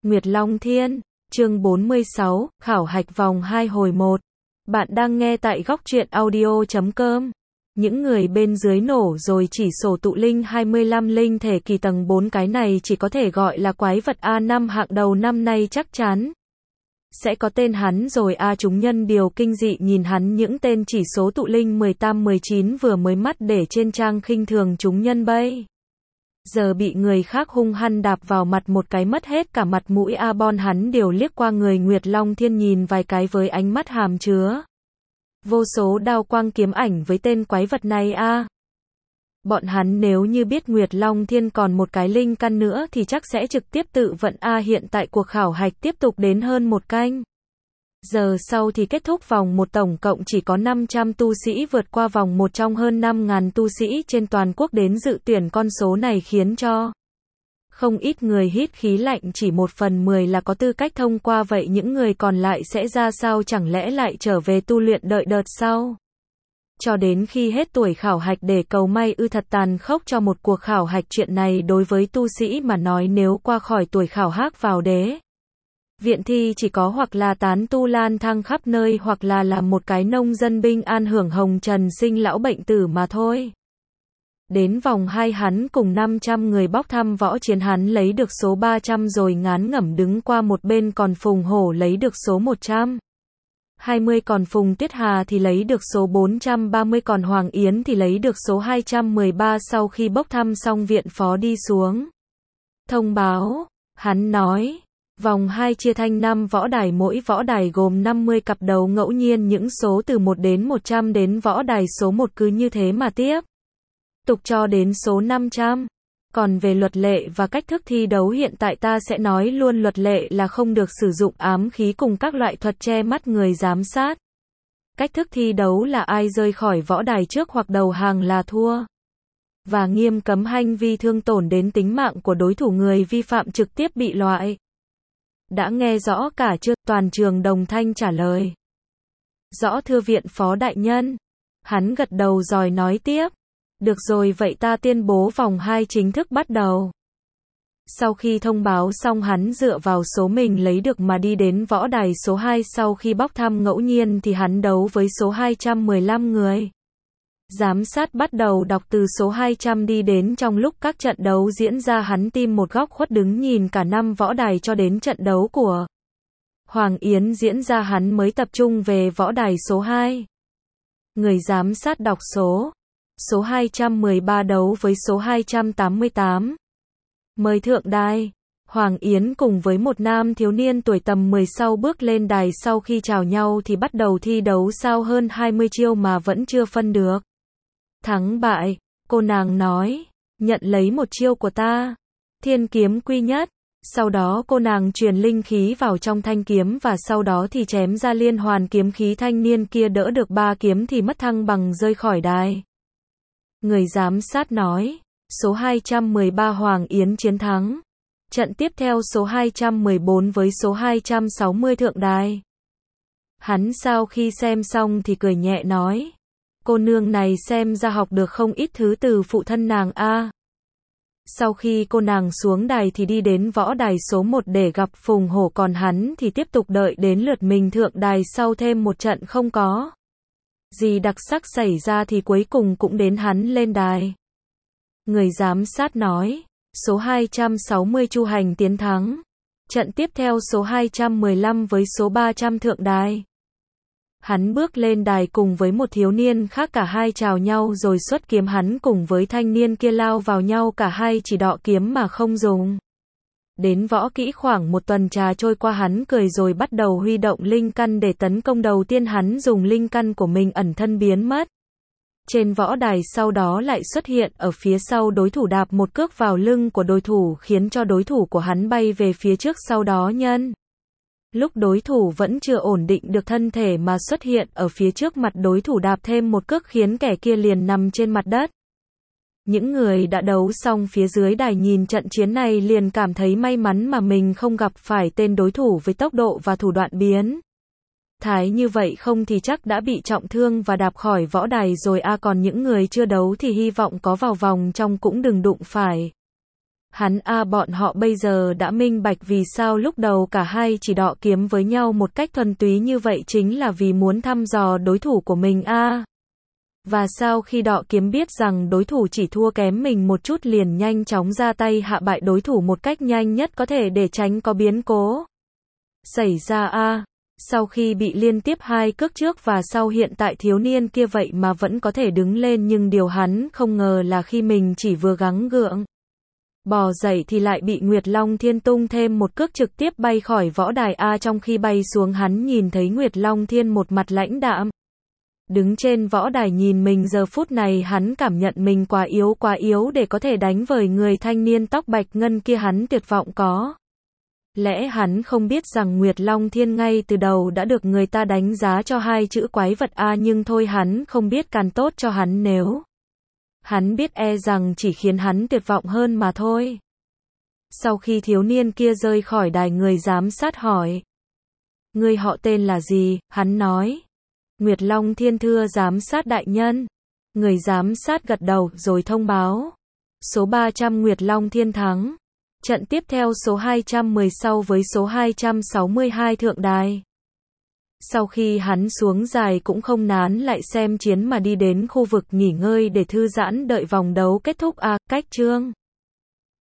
Nguyệt Long Thiên, chương 46, khảo hạch vòng 2 hồi 1. Bạn đang nghe tại góc truyện audio.com. Những người bên dưới nổ rồi chỉ sổ tụ linh 25 linh thể kỳ tầng 4 cái này chỉ có thể gọi là quái vật A5 hạng đầu năm nay chắc chắn. Sẽ có tên hắn rồi chúng nhân điều kinh dị nhìn hắn những tên chỉ số tụ linh 18-19 vừa mới mắt để trên trang khinh thường chúng nhân bây giờ bị người khác hung hăng đạp vào mặt một cái mất hết cả mặt mũi bon hắn đều liếc qua người Nguyệt Long Thiên nhìn vài cái với ánh mắt hàm chứa vô số đao quang kiếm ảnh với tên quái vật này Bọn hắn nếu như biết Nguyệt Long Thiên còn một cái linh căn nữa thì chắc sẽ trực tiếp tự vận hiện tại cuộc khảo hạch tiếp tục đến hơn một canh giờ sau thì kết thúc vòng 1, tổng cộng chỉ có 500 tu sĩ vượt qua vòng 1 trong hơn 5.000 tu sĩ trên toàn quốc đến dự tuyển, con số này khiến cho không ít người hít khí lạnh, chỉ 1/10 là có tư cách thông qua, vậy những người còn lại sẽ ra sao, chẳng lẽ lại trở về tu luyện đợi đợt sau? Cho đến khi hết tuổi khảo hạch để cầu may thật tàn khốc cho một cuộc khảo hạch, chuyện này đối với tu sĩ mà nói nếu qua khỏi tuổi khảo hạch vào đế viện thì chỉ có hoặc là tán tu lang thang khắp nơi hoặc là làm một cái nông dân bình an hưởng hồng trần sinh lão bệnh tử mà thôi. Đến vòng 2 hắn cùng 500 người bóc thăm võ chiến, hắn lấy được số 300 rồi ngán ngẩm đứng qua một bên, còn Phùng Hổ lấy được số 120, còn Phùng Tuyết Hà thì lấy được số 430, còn Hoàng Yến thì lấy được số 213. Sau khi bốc thăm xong, viện phó đi xuống thông báo, hắn nói vòng 2 chia thành 5 võ đài, mỗi võ đài gồm 50 cặp đấu ngẫu nhiên những số từ 1 đến 100, đến võ đài số 1 cứ như thế mà tiếp tục cho đến số 500. Còn về luật lệ và cách thức thi đấu, hiện tại ta sẽ nói luôn. Luật lệ là không được sử dụng ám khí cùng các loại thuật che mắt người giám sát. Cách thức thi đấu là ai rơi khỏi võ đài trước hoặc đầu hàng là thua. Và nghiêm cấm hành vi thương tổn đến tính mạng của đối thủ, người vi phạm trực tiếp bị loại. Đã nghe rõ cả chưa? Toàn trường đồng thanh trả lời. Rõ thưa viện phó đại nhân. Hắn gật đầu rồi nói tiếp. Được rồi, vậy ta tuyên bố vòng 2 chính thức bắt đầu. Sau khi thông báo xong, hắn dựa vào số mình lấy được mà đi đến võ đài số 2. Sau khi bóc thăm ngẫu nhiên thì hắn đấu với số 215 người. Giám sát bắt đầu đọc từ số 200 đi đến trong lúc các trận đấu diễn ra, hắn tìm một góc khuất đứng nhìn cả 5 võ đài cho đến trận đấu của Hoàng Yến diễn ra, hắn mới tập trung về võ đài số 2. Người giám sát đọc số 213 đấu với số 288. Mời thượng đài. Hoàng Yến cùng với một nam thiếu niên tuổi tầm 10 sau bước lên đài, sau khi chào nhau thì bắt đầu thi đấu. Sau hơn 20 chiêu mà vẫn chưa phân được thắng bại, cô nàng nói, nhận lấy một chiêu của ta, thiên kiếm quy nhất. Sau đó cô nàng truyền linh khí vào trong thanh kiếm và sau đó thì chém ra liên hoàn kiếm khí. Thanh niên kia đỡ được 3 kiếm thì mất thăng bằng rơi khỏi đài. Người giám sát nói, số 213 Hoàng Yến chiến thắng. Trận tiếp theo số 214 với số 260 thượng đài. Hắn sau khi xem xong thì cười nhẹ nói, cô nương này xem ra học được không ít thứ từ phụ thân nàng Sau khi cô nàng xuống đài thì đi đến võ đài số 1 để gặp Phùng Hổ, còn hắn thì tiếp tục đợi đến lượt mình thượng đài. Sau thêm một trận không có gì đặc sắc xảy ra thì cuối cùng cũng đến hắn lên đài. Người giám sát nói, số 260 Chu Hành tiến thắng. Trận tiếp theo số 215 với số 300 thượng đài. Hắn bước lên đài cùng với một thiếu niên khác, cả hai chào nhau rồi xuất kiếm. Hắn cùng với thanh niên kia lao vào nhau, cả hai chỉ đọ kiếm mà không dùng đến võ kỹ. Khoảng một tuần trà trôi qua, hắn cười rồi bắt đầu huy động linh căn để tấn công. Đầu tiên hắn dùng linh căn của mình ẩn thân biến mất trên võ đài, sau đó lại xuất hiện ở phía sau đối thủ, đạp một cước vào lưng của đối thủ khiến cho đối thủ của hắn bay về phía trước. Sau đó nhân lúc đối thủ vẫn chưa ổn định được thân thể mà xuất hiện ở phía trước mặt đối thủ, đạp thêm một cước khiến kẻ kia liền nằm trên mặt đất. Những người đã đấu xong phía dưới đài nhìn trận chiến này liền cảm thấy may mắn mà mình không gặp phải tên đối thủ với tốc độ và thủ đoạn biến thái như vậy, không thì chắc đã bị trọng thương và đạp khỏi võ đài rồi. Còn những người chưa đấu thì hy vọng có vào vòng trong cũng đừng đụng phải Bọn họ bây giờ đã minh bạch vì sao lúc đầu cả hai chỉ đọ kiếm với nhau một cách thuần túy như vậy chính là vì muốn thăm dò đối thủ của mình Và sau khi đọ kiếm biết rằng đối thủ chỉ thua kém mình một chút liền nhanh chóng ra tay hạ bại đối thủ một cách nhanh nhất có thể để tránh có biến cố xảy ra Sau khi bị liên tiếp 2 cước trước và sau hiện tại thiếu niên kia vậy mà vẫn có thể đứng lên nhưng điều hắn không ngờ là khi mình chỉ vừa gắng gượng bò dậy thì lại bị Nguyệt Long Thiên tung thêm một cước trực tiếp bay khỏi võ đài trong khi bay xuống hắn nhìn thấy Nguyệt Long Thiên một mặt lãnh đạm. Đứng trên võ đài nhìn mình giờ phút này hắn cảm nhận mình quá yếu để có thể đánh với người thanh niên tóc bạch ngân kia hắn tuyệt vọng có. Lẽ hắn không biết rằng Nguyệt Long Thiên ngay từ đầu đã được người ta đánh giá cho 2 chữ quái vật nhưng thôi hắn không biết càng tốt cho hắn nếu. Hắn biết rằng chỉ khiến hắn tuyệt vọng hơn mà thôi. Sau khi thiếu niên kia rơi khỏi đài người giám sát hỏi. Ngươi họ tên là gì? Hắn nói. Nguyệt Long Thiên thưa giám sát đại nhân. Người giám sát gật đầu rồi thông báo. Số 300 Nguyệt Long Thiên thắng. Trận tiếp theo số 210 sau với số 262 thượng đài. Sau khi hắn xuống đài cũng không nán lại xem chiến mà đi đến khu vực nghỉ ngơi để thư giãn đợi vòng đấu kết thúc cách chương.